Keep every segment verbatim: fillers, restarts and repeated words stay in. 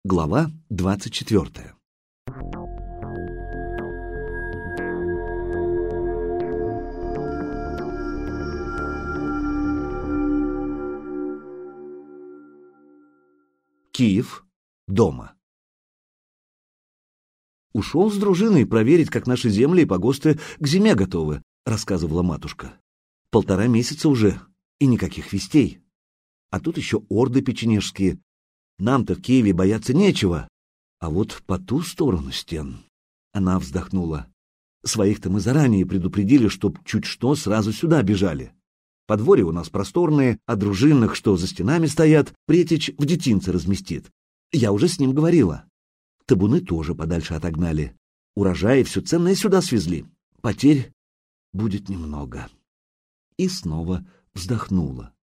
Глава двадцать четвертая. Киев. Дома. «Ушел с дружиной проверить, как наши земли и погосты к зиме готовы», — рассказывала матушка. «Полтора месяца уже, и никаких вестей. А тут еще орды печенежские. Нам-то в Киеве бояться нечего, а вот по ту сторону стен...» Она вздохнула. «Своих-то мы заранее предупредили, чтоб чуть что сразу сюда бежали. Подворья у нас просторные, а дружинных, что за стенами стоят, Претич в детинце разместит. Я уже с ним говорила. Табуны тоже подальше отогнали. Урожаи все ценное сюда свезли. Потерь будет немного». И снова вздохнула.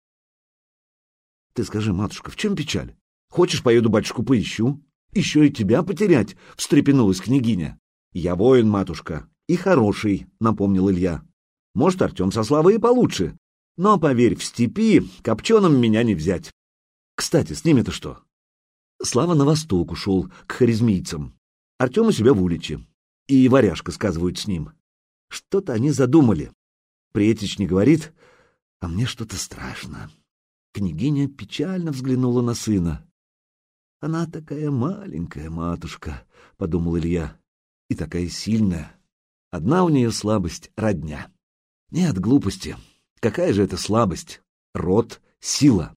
«Ты скажи, матушка, в чем печаль? Хочешь, поеду батюшку поищу? Еще и тебя потерять?» — встрепенулась княгиня. «Я воин, матушка, и хороший», — напомнил Илья. «Может, Артем со Славой и получше. Но, поверь, в степи копченым меня не взять. Кстати, с ними-то что?» Слава на восток ушел, к харизмийцам. Артем у себя в Уличе. И варяжка, сказывают, с ним. Что-то они задумали. Претич не говорит, а мне что-то страшно. Княгиня печально взглянула на сына. «Она такая маленькая, матушка», — подумал Илья, — «и такая сильная. Одна у нее слабость — родня. Нет глупости. Какая же это слабость? Род — сила.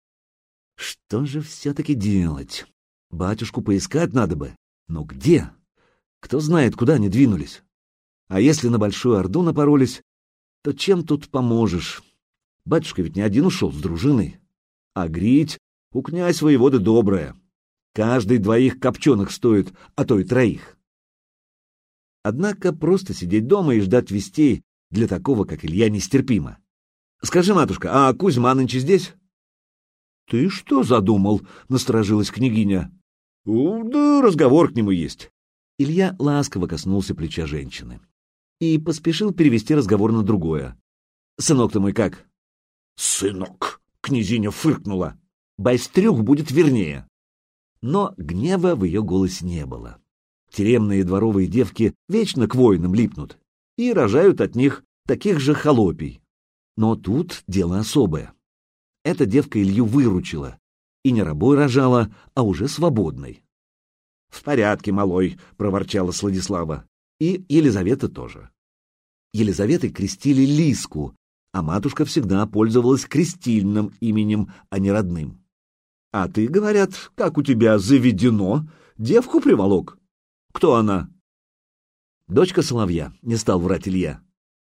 Что же все-таки делать? Батюшку поискать надо бы. Но где? Кто знает, куда они двинулись? А если на Большую Орду напоролись, то чем тут поможешь? Батюшка ведь не один ушел с дружиной. А грить у князь воеводы добрая. Каждый двоих копченых стоит, а то и троих. Однако просто сидеть дома и ждать вестей для такого, как Илья, нестерпимо. «Скажи, матушка, а Кузьма нынче здесь?» «Ты что задумал?» — насторожилась княгиня. «Да разговор к нему есть». Илья ласково коснулся плеча женщины и поспешил перевести разговор на другое. «Сынок-то мой как?» «Сынок!» — князиня фыркнула. «Байстрюк будет вернее». Но гнева в ее голосе не было. Тюремные дворовые девки вечно к воинам липнут и рожают от них таких же холопий. Но тут дело особое. Эта девка Илью выручила, и не рабой рожала, а уже свободной. «В порядке, малой», — проворчала Сладислава, и Елизавета тоже. Елизаветой крестили Лиску, а матушка всегда пользовалась крестильным именем, а не родным. «А ты, говорят, как у тебя заведено, девку приволок? Кто она?» «Дочка Соловья», — не стал врать Илья.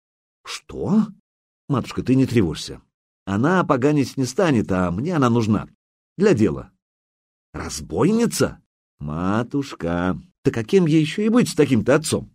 «Что?» «Матушка, ты не тревожься. Она поганить не станет, а мне она нужна. Для дела». «Разбойница? Матушка, да каким ей еще и быть с таким-то отцом?»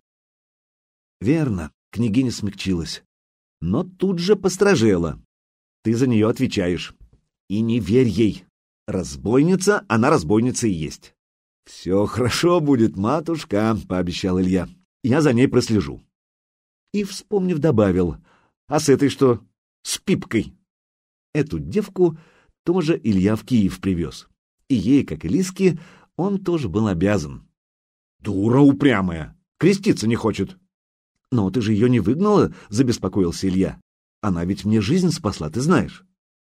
«Верно», — княгиня смягчилась, но тут же постражела. «Ты за нее отвечаешь. И не верь ей. Разбойница, она разбойница и есть». «Все хорошо будет, матушка», — пообещал Илья. «Я за ней прослежу». И, вспомнив, добавил: «А с этой что? С Пипкой?» Эту девку тоже Илья в Киев привез. И ей, как и Лиске, он тоже был обязан. «Дура упрямая! Креститься не хочет!» «Но ты же ее не выгнала?» — забеспокоился Илья. «Она ведь мне жизнь спасла, ты знаешь».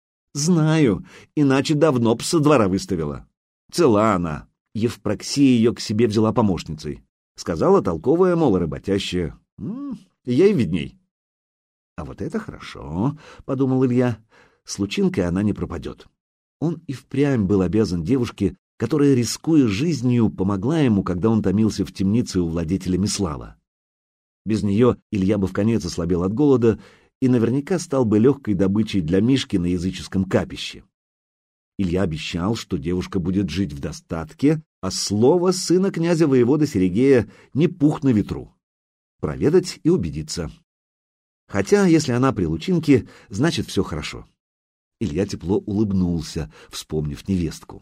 «Знаю, иначе давно б со двора выставила. Цела она. Евпроксия ее к себе взяла помощницей. Сказала толковая, мол, работящая. М-м, ей видней». «А вот это хорошо», — подумал Илья. «С лучинкой она не пропадет». Он и впрямь был обязан девушке, которая, рискуя жизнью, помогла ему, когда он томился в темнице у владетеля Мислава. Без нее Илья бы вконец ослабел от голода и наверняка стал бы легкой добычей для Мишки на языческом капище. Илья обещал, что девушка будет жить в достатке, а слово сына князя-воевода Сергея не пух на ветру. Проведать и убедиться. Хотя, если она при лучинке, значит, все хорошо. Илья тепло улыбнулся, вспомнив невестку.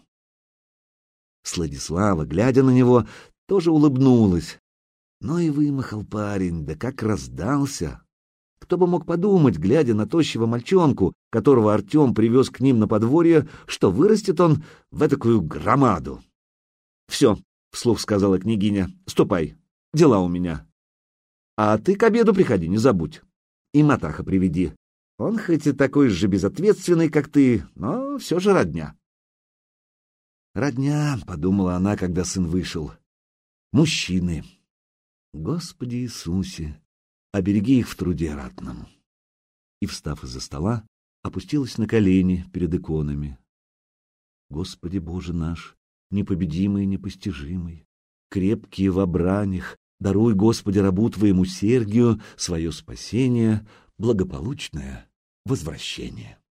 Сладислава, глядя на него, тоже улыбнулась. Но и вымахал парень, да как раздался! Кто бы мог подумать, глядя на тощего мальчонку, которого Артем привез к ним на подворье, что вырастет он в этакую громаду. Все, — вслух сказала княгиня, — ступай, дела у меня. А ты к обеду приходи, не забудь. И Матаха приведи. Он хоть и такой же безответственный, как ты, но все же родня. Родня, — подумала она, когда сын вышел. Мужчины. Господи Иисусе, обереги их в труде ратном. И, встав из-за стола, опустилась на колени перед иконами. Господи Боже наш, непобедимый и непостижимый, крепкий во бранях, даруй, Господи, рабу Твоему Сергию свое спасение, благополучное возвращение.